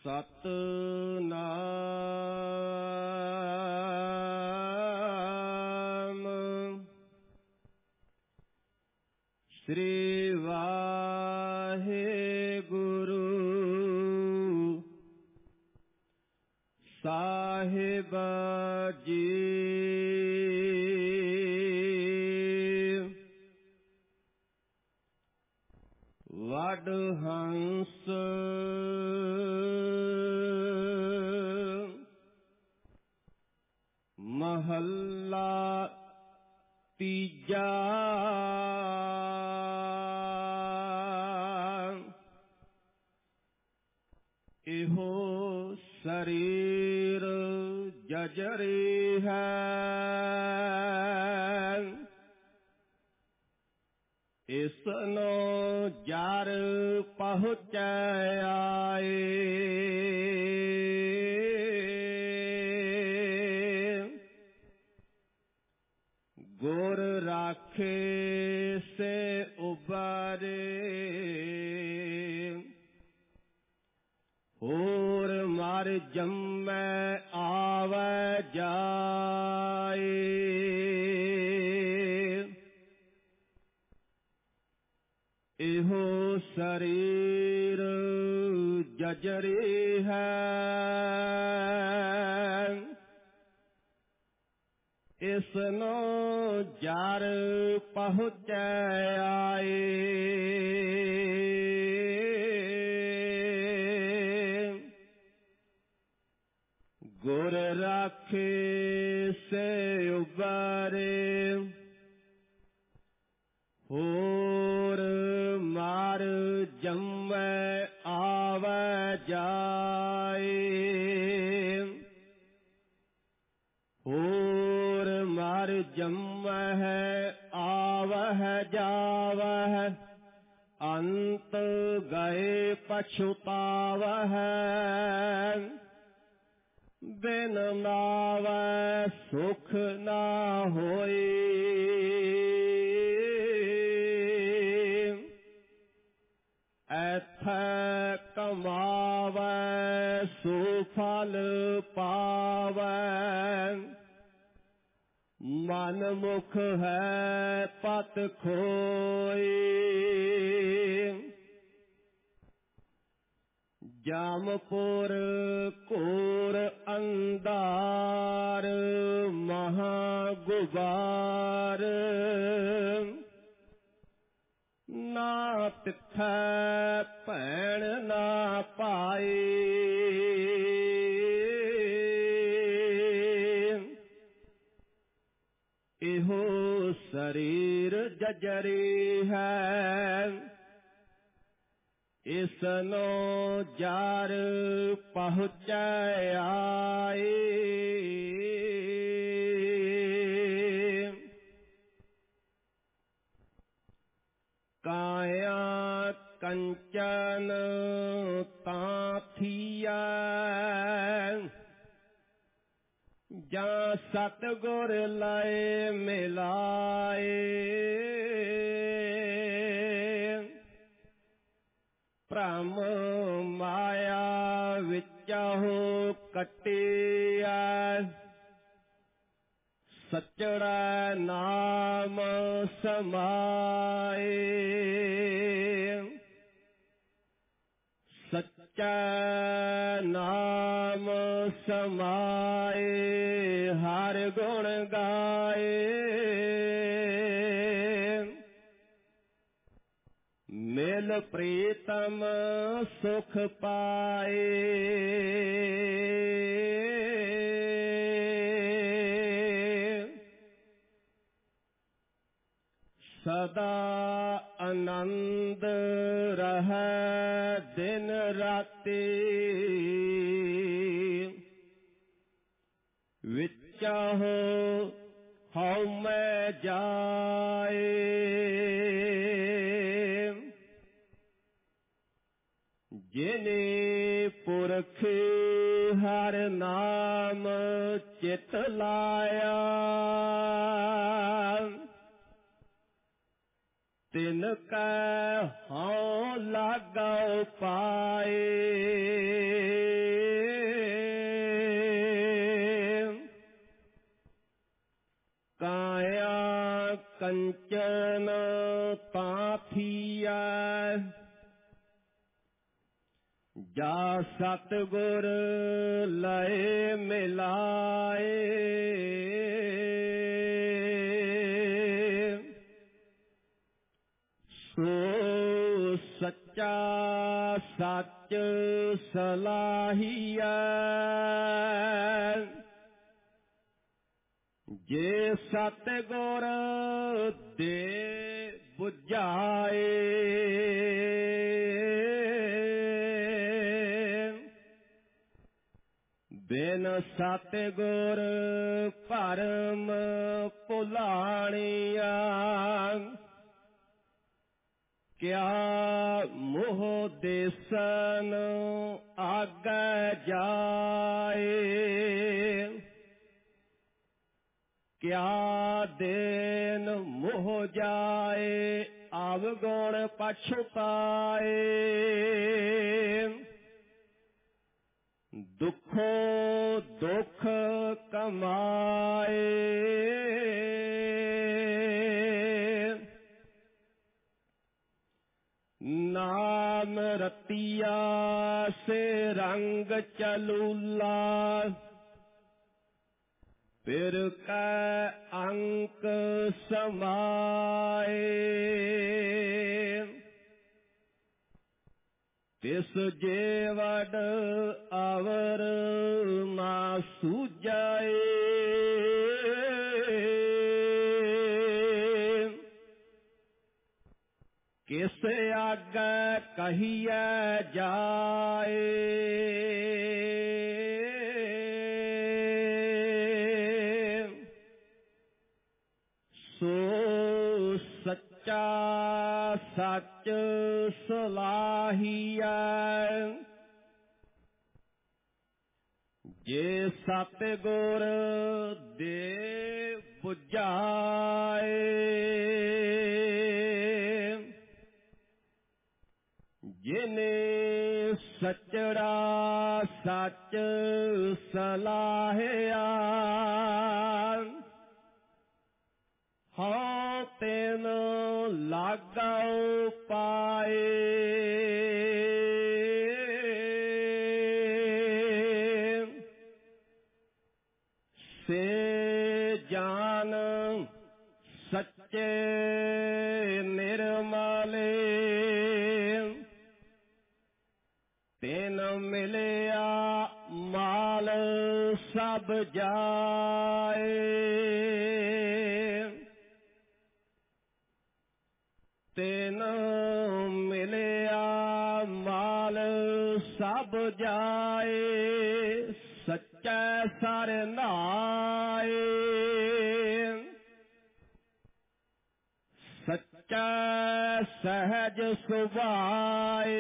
ਸਤਿਨਾਮ ਸ੍ਰੀ ਵਾਹਿਗੁਰੂ ਸਾਹਿਬ ਜੀ। ਵਡ ਹੰਸ ਮਹੱਲਾ ਤੀਜਾ। ਇਹੋ ਸਰੀਰ ਜਜਰੀ ਹੈ, ਇਸਨੂੰ ਜਰ ਪਹੁੰਚੈ ਆਏ। ਗੁਰ ਰਾਖੇ ਸੇ ਉਬਾਰੇ, ਹੋਰ ਮਰ ਜੰਮੈ ਆਵੈ ਜਾਏ। ਇਹੋ ਸਰੀਰ ਜਜਰੀ ਹੈ, ਇਸਨੂੰ ਜਰ ਪਹੁੰਚੈ ਆਏ। ਗੁਰ ਰਾਖੇ ਸੇ ਉਬਾਰੇ, ਹੋਰ ਮਰ ਜੰਮੈ ਆਵੈ ਜਾਏ। ਹੋਰ ਮਰ ਜੰਮਹਿ ਆਵਹਿ ਜਾਵਹਿ, ਅੰਤ ਗਏ ਪਛੁਤਾਵਹਿ। ਬਿਨ ਨਾਵੈ ਸੁਖ ਨਾ ਹੋਈ, ਐਥੈ ਕਮਾਵੈ ਸੋ ਫਲ ਪਾਵੈ। ਮਨ ਮੁਖ ਹੈ ਪਤ ਖੋਈ, ਜਮਪੁਰ ਘੋਰ ਅੰਧਾਰ ਮਹਾ ਗੁਬਾਰ। ਨਾ ਤਿਥੈ ਭੈਣ ਨਾ ਭਾਈ, ਇਹੋ ਸਰੀਰ ਜਜਰੀ ਹੈ, ਇਸਨੂੰ ਜਰ ਪਹੁੰਚੈ ਆਏ। ਕਾਇਆ ਕੰਚਨ ਤਾਂ ਥੀਆ, ਜਾਂ ਸਤਿਗੁਰ ਲਏ ਮਿਲਾਏ। ਭ੍ਰਮ ਮਾਇਆ ਵਿਚਹੁ ਕੱਟਿਆ, ਸਚੜਾ ਨਾਮ ਸਮਾਏ। ਸੱਚਾ ਨਾਮ ਸਮਾਏ, ਹਰ ਗੁਣ ਗਾਏ। ਮਿਲ ਪ੍ਰੀਤਮ ਸੁਖ ਪਾਏ, ਸਦਾ ਆਨੰਦ ਰਹੈ ਦਿਨ ਰਾਤੀ। ਵਿਚਹੁ ਹਉਮੈ ਜਾਏ, ਜਿਨੇ ਪੁਰਖ ਹਰ ਨਾਮ ਚਿਤ ਲਾਇਆ। ਤਿਨ ਕੈ ਹਉ ਲਾਗਉ ਪਾਏ, ਕੰਚਨ ਤਾਂ ਥੀਐ, ਜਾ ਸਤਿਗੁਰ ਲਏ ਮਿਲਾਏ। ਸੋ ਸੱਚਾ ਸੱਚ ਸਲਾਹੀਐ, ਜੇ ਸਤਿਗੁਰ ਦੇ ਬੁਝਾਏ। ਬਿਨ ਸਤਿਗੁਰ ਭਰਮ ਭੁਲਾਣੀਆ, ਕਿਆ ਮੋਹ ਦੇਸਨ ਆਗੈ ਜਾਏ। ਕਿਆ ਦੇਨ ਮੋਹ ਜਾਏ, ਅਵਗੁਣ ਪਛੁਤਾਏ। ਦੁਖੋ ਦੁਖ ਕਮਾਏ, ਨਾਮ ਰਤੀਆ ਸੇ ਰੰਗ ਚਲੂਲਾ। ਫਿਰ ਕੈ ਅੰਕ ਸਮਾਏ, ਤਿਸ ਜੇਵਡ ਅਵਰ ਨਾ ਸੂਝਾਏ। ਕਿਸ ਆਗੈ ਕਹੀਐ ਜਾਏ। ਸੋ ਸੱਚਾ ਸੱਚ ਸਲਾਹੀਐ, ਜੇ ਸਤਿਗੁਰ ਦੇ ਬੁਝਾਏ। ਜਿਨੇ ਸੱਚੜਾ ਸੱਚ ਸਲਾਹਿਆ, ਹਉ ਤਿਨ ਲਾਗਾਉ ਪਾਏ। ਸੇ ਜਾਨ ਸੱਚੇ ਨਿਰਮਲੇ, ਤਿਨ ਮਿਲਿਆ ਮਾਲ ਸਭ ਜਾਏ। ਤਿਨ ਮਿਲਿਆ ਮਾਲ ਸਭ ਜਾਏ, ਸੱਚੈ ਸਰਨਾਏ। ਸੱਚਾ ਸਹਿਜ ਸੁਭਾਏ,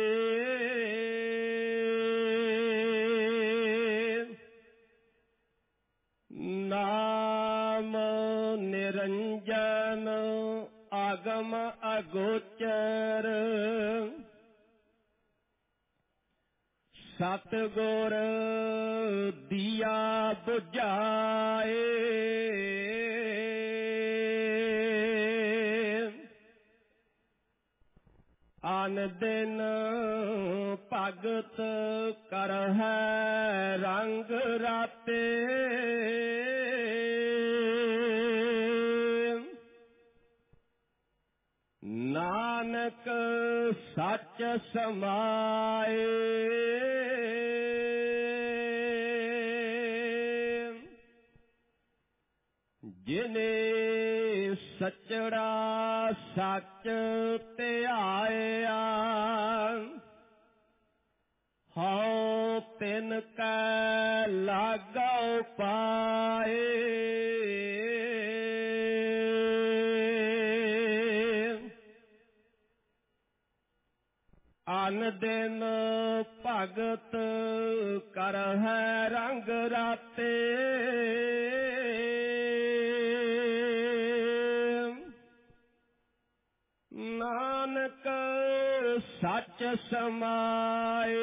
ਨਾਮ ਨਿਰੰਜਨ ਆਗਮ ਅਗੋਚਰ। ਸਤਿਗੁਰ ਦੀਆ ਬੁਝਾਏ, ਅਨ ਦਿਨ ਭਗਤ ਕਰਹਿ ਰੰਗ ਰਾਤੇ। ਨਾਨਕ ਸੱਚ ਸਮਾਏ, ਜਿਨੇ ਸੱਚੜਾ ਸੱਚ ਧਿਆਇਆ, ਹਉ ਤਿਨ ਕੈ ਲਾਗਾਉ ਪਾਏ। ਅਨ ਦਿਨ ਭਗਤ ਕਰਹਿ ਰੰਗ ਰਾਤੇ। ਨਾਨਕ ਸੱਚ ਸਮਾਏ,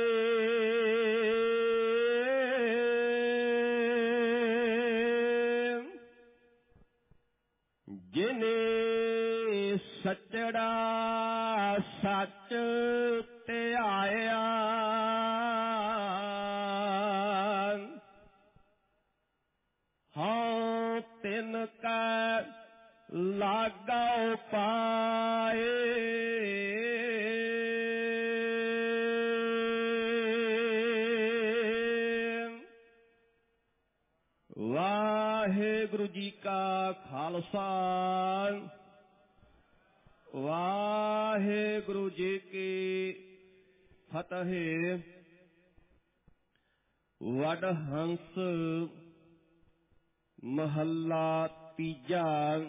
ਜਿਨੇ ਆਗਾਉ ਪਾਏ। ਵਾਹਿਗੁਰੂ ਜੀ ਕਾ ਖਾਲਸਾ, ਵਾਹਿਗੁਰੂ ਜੀ ਕੀ ਫਤਿਹ। ਵਡਹੰਸ ਮਹੱਲਾ ਤੀਜਾ।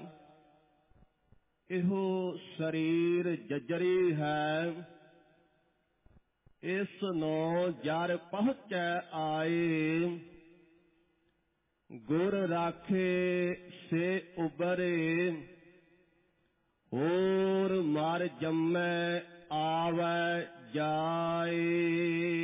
ਇਹੋ ਸਰੀਰ ਜਜਰੀ ਹੈ, ਇਸ ਨੂੰ ਜਰ ਪਹੁੰਚੈ ਆਏ। ਗੁਰ ਰਾਖੇ ਸੇ ਉਬਰੇ, ਹੋਰ ਮਰ ਜੰਮੈ ਆਵੈ ਜਾਏ।